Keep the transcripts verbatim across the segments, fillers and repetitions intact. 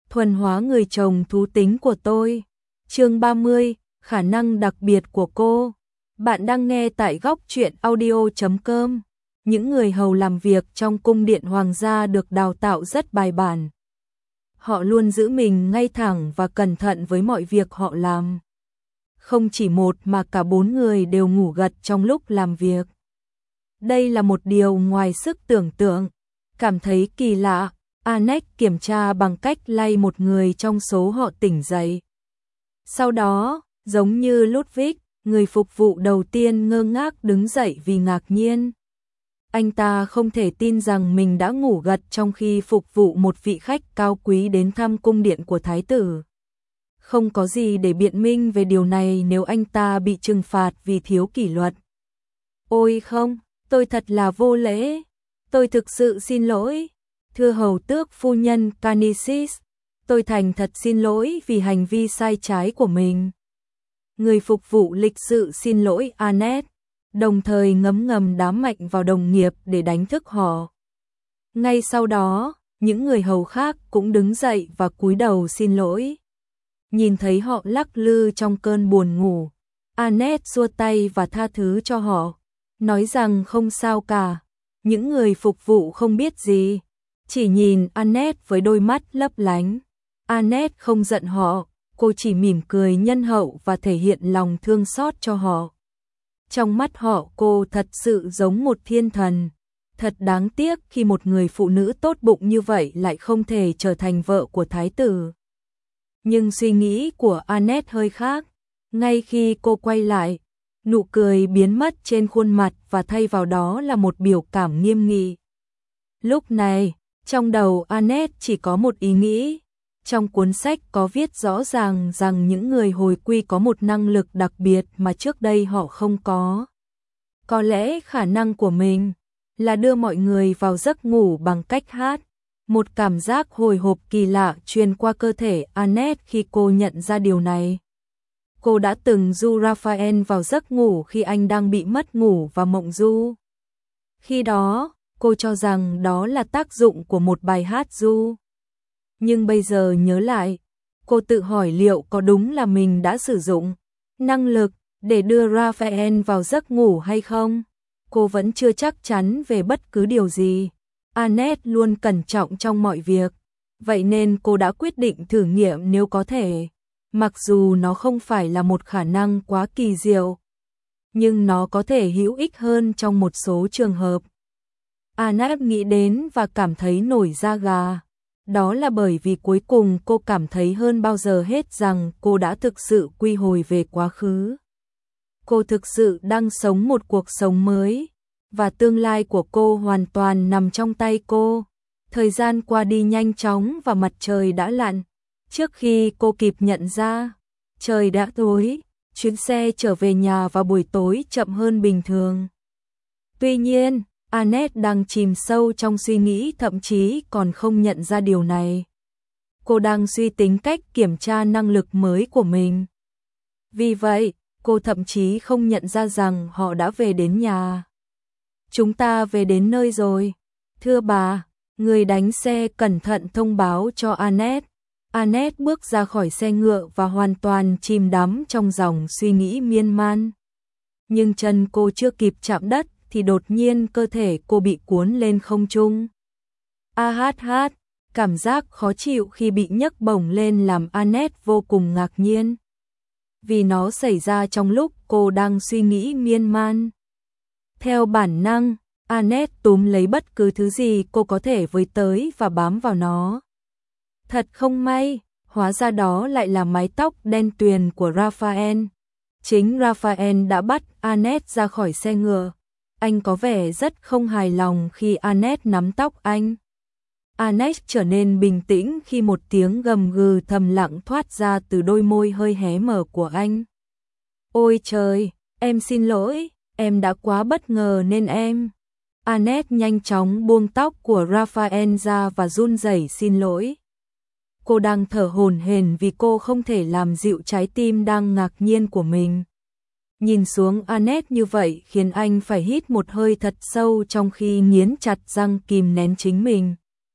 thuần hóa người chồng thú tính của tôi. Chương ba mươi, khả năng đặc biệt của cô. Bạn đang nghe tại góc truyện audio chấm com. Những người hầu làm việc trong cung điện hoàng gia được đào tạo rất bài bản. Họ luôn giữ mình ngay thẳng và cẩn thận với mọi việc họ làm. Không chỉ một mà cả bốn người đều ngủ gật trong lúc làm việc. Đây là một điều ngoài sức tưởng tượng. Cảm thấy kỳ lạ, Annette kiểm tra bằng cách lay một người trong số họ tỉnh dậy. Sau đó, giống như Ludwig, người phục vụ đầu tiên ngơ ngác đứng dậy vì ngạc nhiên. Anh ta không thể tin rằng mình đã ngủ gật trong khi phục vụ một vị khách cao quý đến thăm cung điện của thái tử. Không có gì để biện minh về điều này nếu anh ta bị trừng phạt vì thiếu kỷ luật. Ôi không, tôi thật là vô lễ. Tôi thực sự xin lỗi. Thưa hầu tước phu nhân Canicis, tôi thành thật xin lỗi vì hành vi sai trái của mình. Người phục vụ lịch sự xin lỗi Annette, đồng thời ngấm ngầm đám mạnh vào đồng nghiệp để đánh thức họ. Ngay sau đó, những người hầu khác cũng đứng dậy và cúi đầu xin lỗi. Nhìn thấy họ lắc lư trong cơn buồn ngủ, Annette xua tay và tha thứ cho họ, nói rằng không sao cả. Những người phục vụ không biết gì, chỉ nhìn Annette với đôi mắt lấp lánh. Annette không giận họ, cô chỉ mỉm cười nhân hậu và thể hiện lòng thương xót cho họ. Trong mắt họ cô thật sự giống một thiên thần. Thật đáng tiếc khi một người phụ nữ tốt bụng như vậy lại không thể trở thành vợ của thái tử. Nhưng suy nghĩ của Annette hơi khác. Ngay khi cô quay lại, nụ cười biến mất trên khuôn mặt và thay vào đó là một biểu cảm nghiêm nghị. Lúc này, trong đầu Annette chỉ có một ý nghĩ. Trong cuốn sách có viết rõ ràng rằng những người hồi quy có một năng lực đặc biệt mà trước đây họ không có. Có lẽ khả năng của mình là đưa mọi người vào giấc ngủ bằng cách hát. Một cảm giác hồi hộp kỳ lạ truyền qua cơ thể Annette khi cô nhận ra điều này. Cô đã từng du Raphael vào giấc ngủ khi anh đang bị mất ngủ và mộng du. Khi đó, cô cho rằng đó là tác dụng của một bài hát du. Nhưng bây giờ nhớ lại, cô tự hỏi liệu có đúng là mình đã sử dụng năng lực để đưa Raphael vào giấc ngủ hay không? Cô vẫn chưa chắc chắn về bất cứ điều gì. Annette luôn cẩn trọng trong mọi việc, vậy nên cô đã quyết định thử nghiệm nếu có thể. Mặc dù nó không phải là một khả năng quá kỳ diệu, nhưng nó có thể hữu ích hơn trong một số trường hợp. Annette nghĩ đến và cảm thấy nổi da gà. Đó là bởi vì cuối cùng cô cảm thấy hơn bao giờ hết rằng cô đã thực sự quy hồi về quá khứ. Cô thực sự đang sống một cuộc sống mới, và tương lai của cô hoàn toàn nằm trong tay cô. Thời gian qua đi nhanh chóng và mặt trời đã lặn. Trước khi cô kịp nhận ra, trời đã tối, chuyến xe trở về nhà vào buổi tối chậm hơn bình thường. Tuy nhiên, Annette đang chìm sâu trong suy nghĩ, thậm chí còn không nhận ra điều này. Cô đang suy tính cách kiểm tra năng lực mới của mình. Vì vậy, cô thậm chí không nhận ra rằng họ đã về đến nhà. Chúng ta về đến nơi rồi. Thưa bà, người đánh xe cẩn thận thông báo cho Annette. Annette bước ra khỏi xe ngựa và hoàn toàn chìm đắm trong dòng suy nghĩ miên man. Nhưng chân cô chưa kịp chạm đất thì đột nhiên cơ thể cô bị cuốn lên không trung. A hát hát, cảm giác khó chịu khi bị nhấc bổng lên làm Annette vô cùng ngạc nhiên. Vì nó xảy ra trong lúc cô đang suy nghĩ miên man. Theo bản năng, Annette túm lấy bất cứ thứ gì cô có thể với tới và bám vào nó. Thật không may, hóa ra đó lại là mái tóc đen tuyền của Raphael. Chính Raphael đã bắt Annette ra khỏi xe ngựa. Anh có vẻ rất không hài lòng khi Annette nắm tóc anh. Annette trở nên bình tĩnh khi một tiếng gầm gừ thầm lặng thoát ra từ đôi môi hơi hé mở của anh. Ôi trời, em xin lỗi, em đã quá bất ngờ nên em. Annette nhanh chóng buông tóc của Raphael ra và run rẩy xin lỗi. Cô đang thở hổn hển vì cô không thể làm dịu trái tim đang ngạc nhiên của mình. Nhìn xuống Annette như vậy khiến anh phải hít một hơi thật sâu trong khi nghiến chặt răng kìm nén chính mình.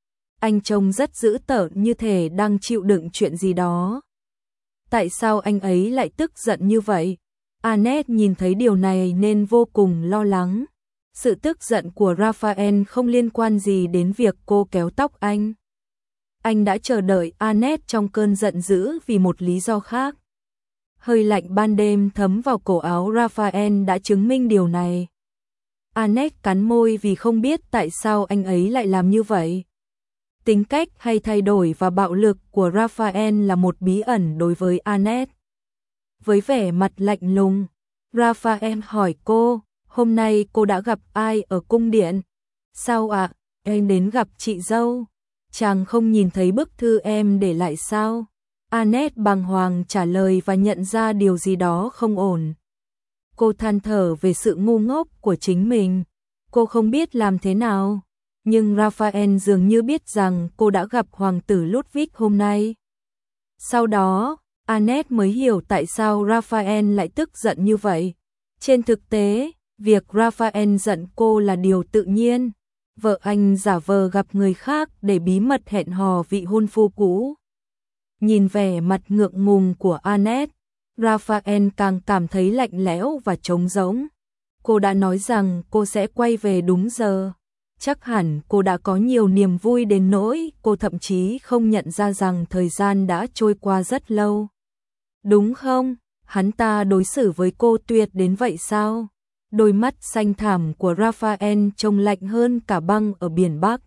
anh trông rất dữ tợn như thể đang chịu đựng chuyện gì đó. Tại sao anh ấy lại tức giận như vậy? Annette nhìn thấy điều này nên vô cùng lo lắng. Sự tức giận của Raphael không liên quan gì đến việc cô kéo tóc anh. Anh đã chờ đợi Annette trong cơn giận dữ vì một lý do khác. Hơi lạnh ban đêm thấm vào cổ áo Raphael đã chứng minh điều này. Annette cắn môi vì không biết tại sao anh ấy lại làm như vậy. Tính cách hay thay đổi và bạo lực của Raphael là một bí ẩn đối với Annette. Với vẻ mặt lạnh lùng, Raphael hỏi cô, hôm nay cô đã gặp ai ở cung điện? Sao ạ, à? Em đến gặp chị dâu. Chàng không nhìn thấy bức thư em để lại sao? Annette bàng hoàng trả lời và nhận ra điều gì đó không ổn. Cô than thở về sự ngu ngốc của chính mình. Cô không biết làm thế nào. Nhưng Raphael dường như biết rằng cô đã gặp hoàng tử Ludwig hôm nay. Sau đó, Annette mới hiểu tại sao Raphael lại tức giận như vậy. Trên thực tế, việc Raphael giận cô là điều tự nhiên. Vợ anh giả vờ gặp người khác để bí mật hẹn hò vị hôn phu cũ. Nhìn vẻ mặt ngượng ngùng của Annette, Raphael càng cảm thấy lạnh lẽo và trống rỗng. Cô đã nói rằng cô sẽ quay về đúng giờ. Chắc hẳn cô đã có nhiều niềm vui đến nỗi cô thậm chí không nhận ra rằng thời gian đã trôi qua rất lâu. Đúng không? Hắn ta đối xử với cô tuyệt đến vậy sao? Đôi mắt xanh thẳm của Raphael trông lạnh hơn cả băng ở biển Bắc.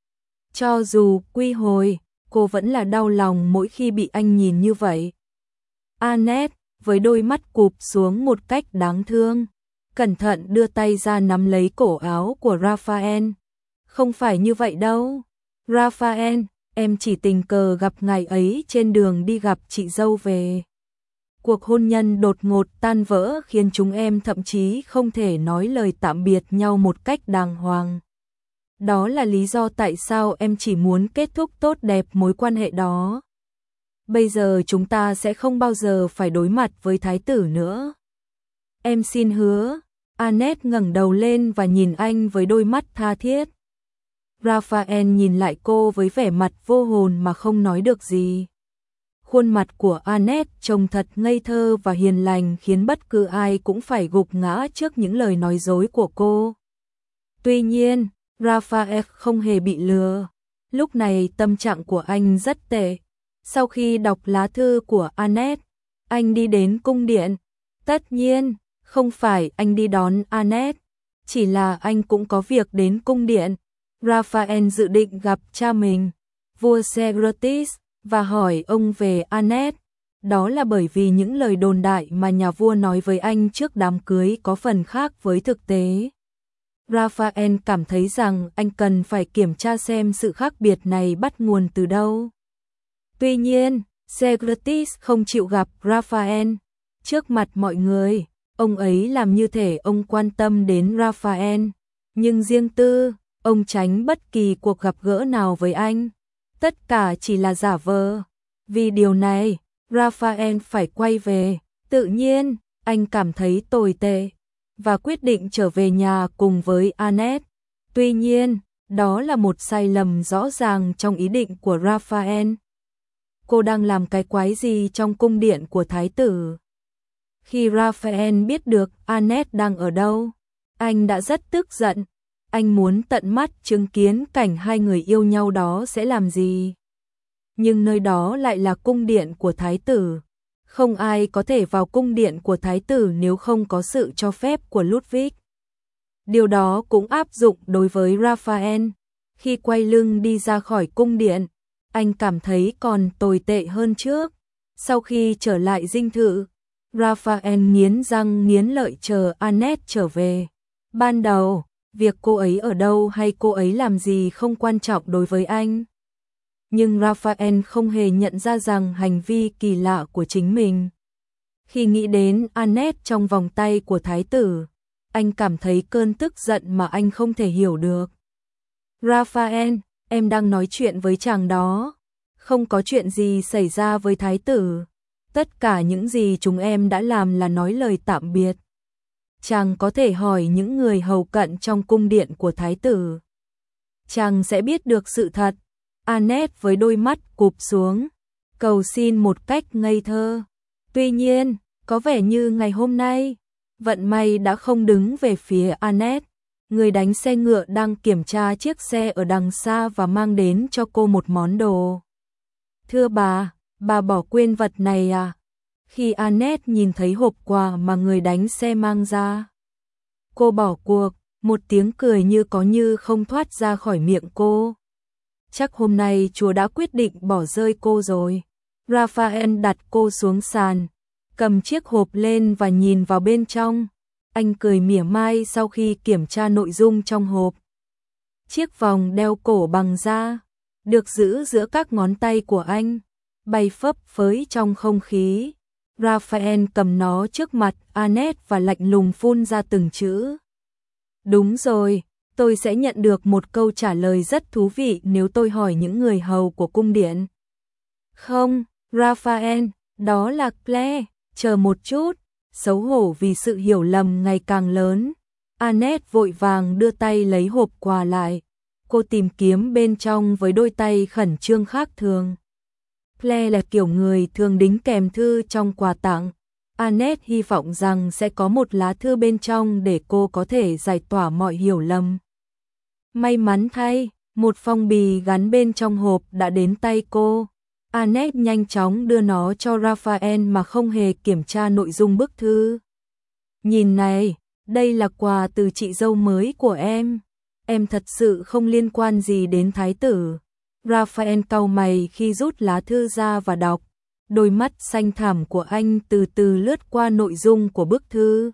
Cho dù quy hồi, cô vẫn là đau lòng mỗi khi bị anh nhìn như vậy. Annette, với đôi mắt cụp xuống một cách đáng thương, cẩn thận đưa tay ra nắm lấy cổ áo của Raphael. Không phải như vậy đâu. Raphael, em chỉ tình cờ gặp ngài ấy trên đường đi gặp chị dâu về. Cuộc hôn nhân đột ngột tan vỡ khiến chúng em thậm chí không thể nói lời tạm biệt nhau một cách đàng hoàng. Đó là lý do tại sao em chỉ muốn kết thúc tốt đẹp mối quan hệ đó. Bây giờ chúng ta sẽ không bao giờ phải đối mặt với thái tử nữa. Em xin hứa. Annette ngẩng đầu lên và nhìn anh với đôi mắt tha thiết. Raphael nhìn lại cô với vẻ mặt vô hồn mà không nói được gì. Khuôn mặt của Annette trông thật ngây thơ và hiền lành khiến bất cứ ai cũng phải gục ngã trước những lời nói dối của cô. Tuy nhiên, Raphael không hề bị lừa. Lúc này tâm trạng của anh rất tệ. Sau khi đọc lá thư của Annette, anh đi đến cung điện. Tất nhiên, không phải anh đi đón Annette, chỉ là anh cũng có việc đến cung điện. Raphael dự định gặp cha mình, vua Xerxes, và hỏi ông về Annette. Đó là bởi vì những lời đồn đại mà nhà vua nói với anh trước đám cưới có phần khác với thực tế. Raphael cảm thấy rằng anh cần phải kiểm tra xem sự khác biệt này bắt nguồn từ đâu. Tuy nhiên, Xerxes không chịu gặp Raphael. Trước mặt mọi người, ông ấy làm như thể ông quan tâm đến Raphael, nhưng riêng tư, ông tránh bất kỳ cuộc gặp gỡ nào với anh. Tất cả chỉ là giả vờ. Vì điều này, Raphael phải quay về. Tự nhiên, anh cảm thấy tồi tệ và quyết định trở về nhà cùng với Annette. Tuy nhiên, đó là một sai lầm rõ ràng trong ý định của Raphael. Cô đang làm cái quái gì trong cung điện của thái tử? Khi Raphael biết được Annette đang ở đâu, anh đã rất tức giận. Anh muốn tận mắt chứng kiến cảnh hai người yêu nhau đó sẽ làm gì. Nhưng nơi đó lại là cung điện của thái tử. Không ai có thể vào cung điện của thái tử nếu không có sự cho phép của Ludwig. Điều đó cũng áp dụng đối với Raphael. Khi quay lưng đi ra khỏi cung điện, anh cảm thấy còn tồi tệ hơn trước. Sau khi trở lại dinh thự, Raphael nghiến răng nghiến lợi chờ Annette trở về. Ban đầu, việc cô ấy ở đâu hay cô ấy làm gì không quan trọng đối với anh. Nhưng Raphael không hề nhận ra rằng hành vi kỳ lạ của chính mình. Khi nghĩ đến Annette trong vòng tay của thái tử, anh cảm thấy cơn tức giận mà anh không thể hiểu được. Raphael, em đang nói chuyện với chàng đó. Không có chuyện gì xảy ra với thái tử. Tất cả những gì chúng em đã làm là nói lời tạm biệt. Chàng có thể hỏi những người hầu cận trong cung điện của thái tử. Chàng sẽ biết được sự thật. Annette với đôi mắt cụp xuống, cầu xin một cách ngây thơ. Tuy nhiên, có vẻ như ngày hôm nay, vận may đã không đứng về phía Annette. Người đánh xe ngựa đang kiểm tra chiếc xe ở đằng xa và mang đến cho cô một món đồ. Thưa bà, bà bỏ quên vật này à? Khi Annette nhìn thấy hộp quà mà người đánh xe mang ra, cô bỏ cuộc, một tiếng cười như có như không thoát ra khỏi miệng cô. Chắc hôm nay Chúa đã quyết định bỏ rơi cô rồi. Raphael đặt cô xuống sàn, cầm chiếc hộp lên và nhìn vào bên trong. Anh cười mỉa mai sau khi kiểm tra nội dung trong hộp. Chiếc vòng đeo cổ bằng da, được giữ giữa các ngón tay của anh, bay phấp phới trong không khí. Raphael cầm nó trước mặt Annette và lạnh lùng phun ra từng chữ. Đúng rồi, tôi sẽ nhận được một câu trả lời rất thú vị nếu tôi hỏi những người hầu của cung điện. Không, Raphael, đó là Claire, chờ một chút. Xấu hổ vì sự hiểu lầm ngày càng lớn, Annette vội vàng đưa tay lấy hộp quà lại. Cô tìm kiếm bên trong với đôi tay khẩn trương khác thường. Claire là kiểu người thường đính kèm thư trong quà tặng. Annette hy vọng rằng sẽ có một lá thư bên trong để cô có thể giải tỏa mọi hiểu lầm. May mắn thay, một phong bì gắn bên trong hộp đã đến tay cô. Annette nhanh chóng đưa nó cho Raphael mà không hề kiểm tra nội dung bức thư. Nhìn này, đây là quà từ chị dâu mới của em. Em thật sự không liên quan gì đến thái tử. Raphael cau mày khi rút lá thư ra và đọc. Đôi mắt xanh thẳm của anh từ từ lướt qua nội dung của bức thư.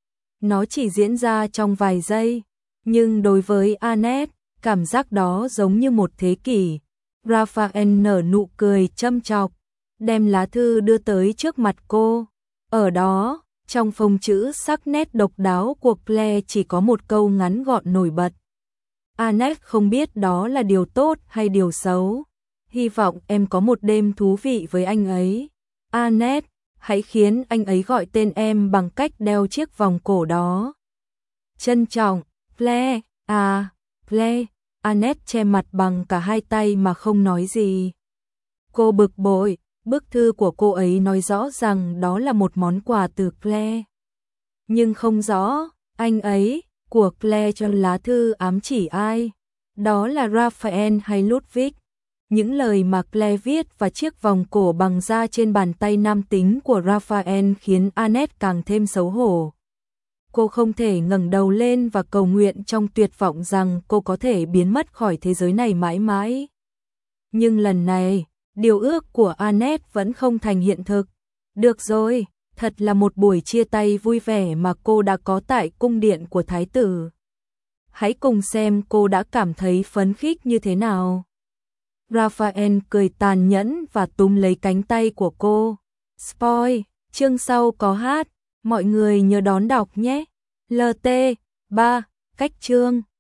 Nó chỉ diễn ra trong vài giây, nhưng đối với Annette, cảm giác đó giống như một thế kỷ. Raphael nở nụ cười châm chọc, đem lá thư đưa tới trước mặt cô. Ở đó, trong phông chữ sắc nét độc đáo của Claire chỉ có một câu ngắn gọn nổi bật. Annette không biết đó là điều tốt hay điều xấu. Hy vọng em có một đêm thú vị với anh ấy. Annette, hãy khiến anh ấy gọi tên em bằng cách đeo chiếc vòng cổ đó. Trân trọng, Claire. À, Claire. Annette che mặt bằng cả hai tay mà không nói gì. Cô bực bội, bức thư của cô ấy nói rõ rằng đó là một món quà từ Claire. Nhưng không rõ, anh ấy, của Claire cho lá thư ám chỉ ai. Đó là Raphael hay Ludwig. Những lời mà Claire viết và chiếc vòng cổ bằng da trên bàn tay nam tính của Raphael khiến Annette càng thêm xấu hổ. Cô không thể ngẩng đầu lên và cầu nguyện trong tuyệt vọng rằng cô có thể biến mất khỏi thế giới này mãi mãi. Nhưng lần này, điều ước của Annette vẫn không thành hiện thực. Được rồi, thật là một buổi chia tay vui vẻ mà cô đã có tại cung điện của thái tử. Hãy cùng xem cô đã cảm thấy phấn khích như thế nào. Raphael cười tàn nhẫn và túm lấy cánh tay của cô. Spoil, chương sau có hát, mọi người nhớ đón đọc nhé. lờ tê ba, cách chương